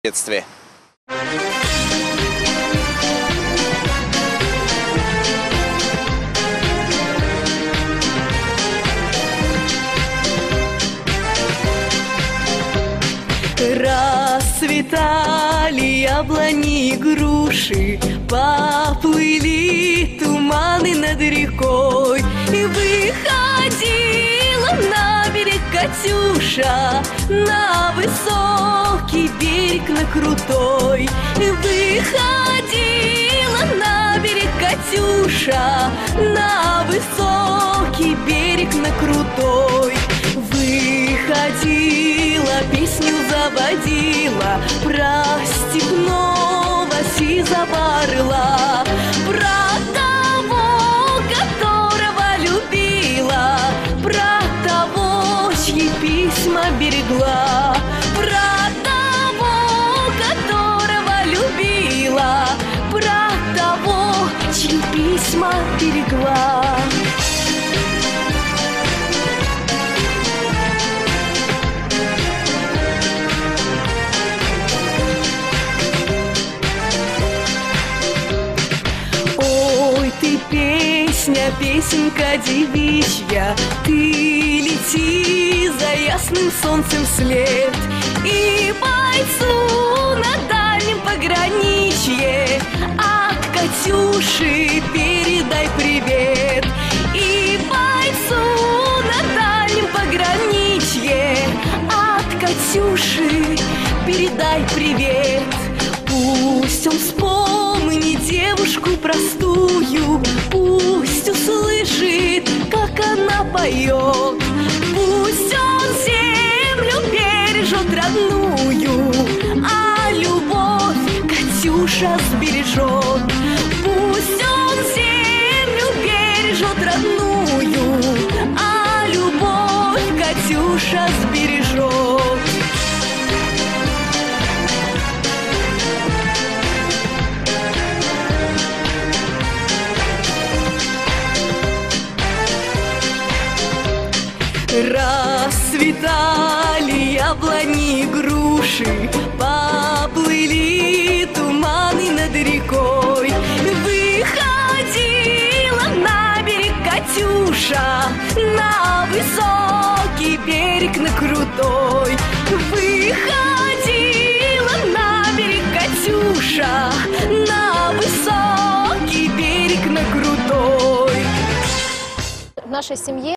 детстве. Расцветали яблони и груши, поплыли туманы над рекой, и выходила на берег Катюша, на высокий берег, на крутой. И выходила на берег Катюша, на высокий берег, на крутой. Выходила, песню заводила про степного сизого орла, про того, которого любила, про того, чьи письма берегла, про того, которого любила, про того, чьи письма берегла. Песня, песенка девичья, ты лети за ясным солнцем вслед, и бойцу на дальнем пограничье от Катюши передай привет. И бойцу на дальнем пограничье от Катюши передай привет. Пусть он вспомнит девушку простую, пусть услышит, как она поет, пусть он землю бережет родную, а любовь Катюша сбережет. Пусть он землю бережет родную, а любовь Катюша сбережет. Расцветали яблони и груши, поплыли туманы над рекой. Выходила на берег Катюша, на высокий берег, на крутой. Выходила на берег Катюша, на высокий берег, на крутой. В нашей семье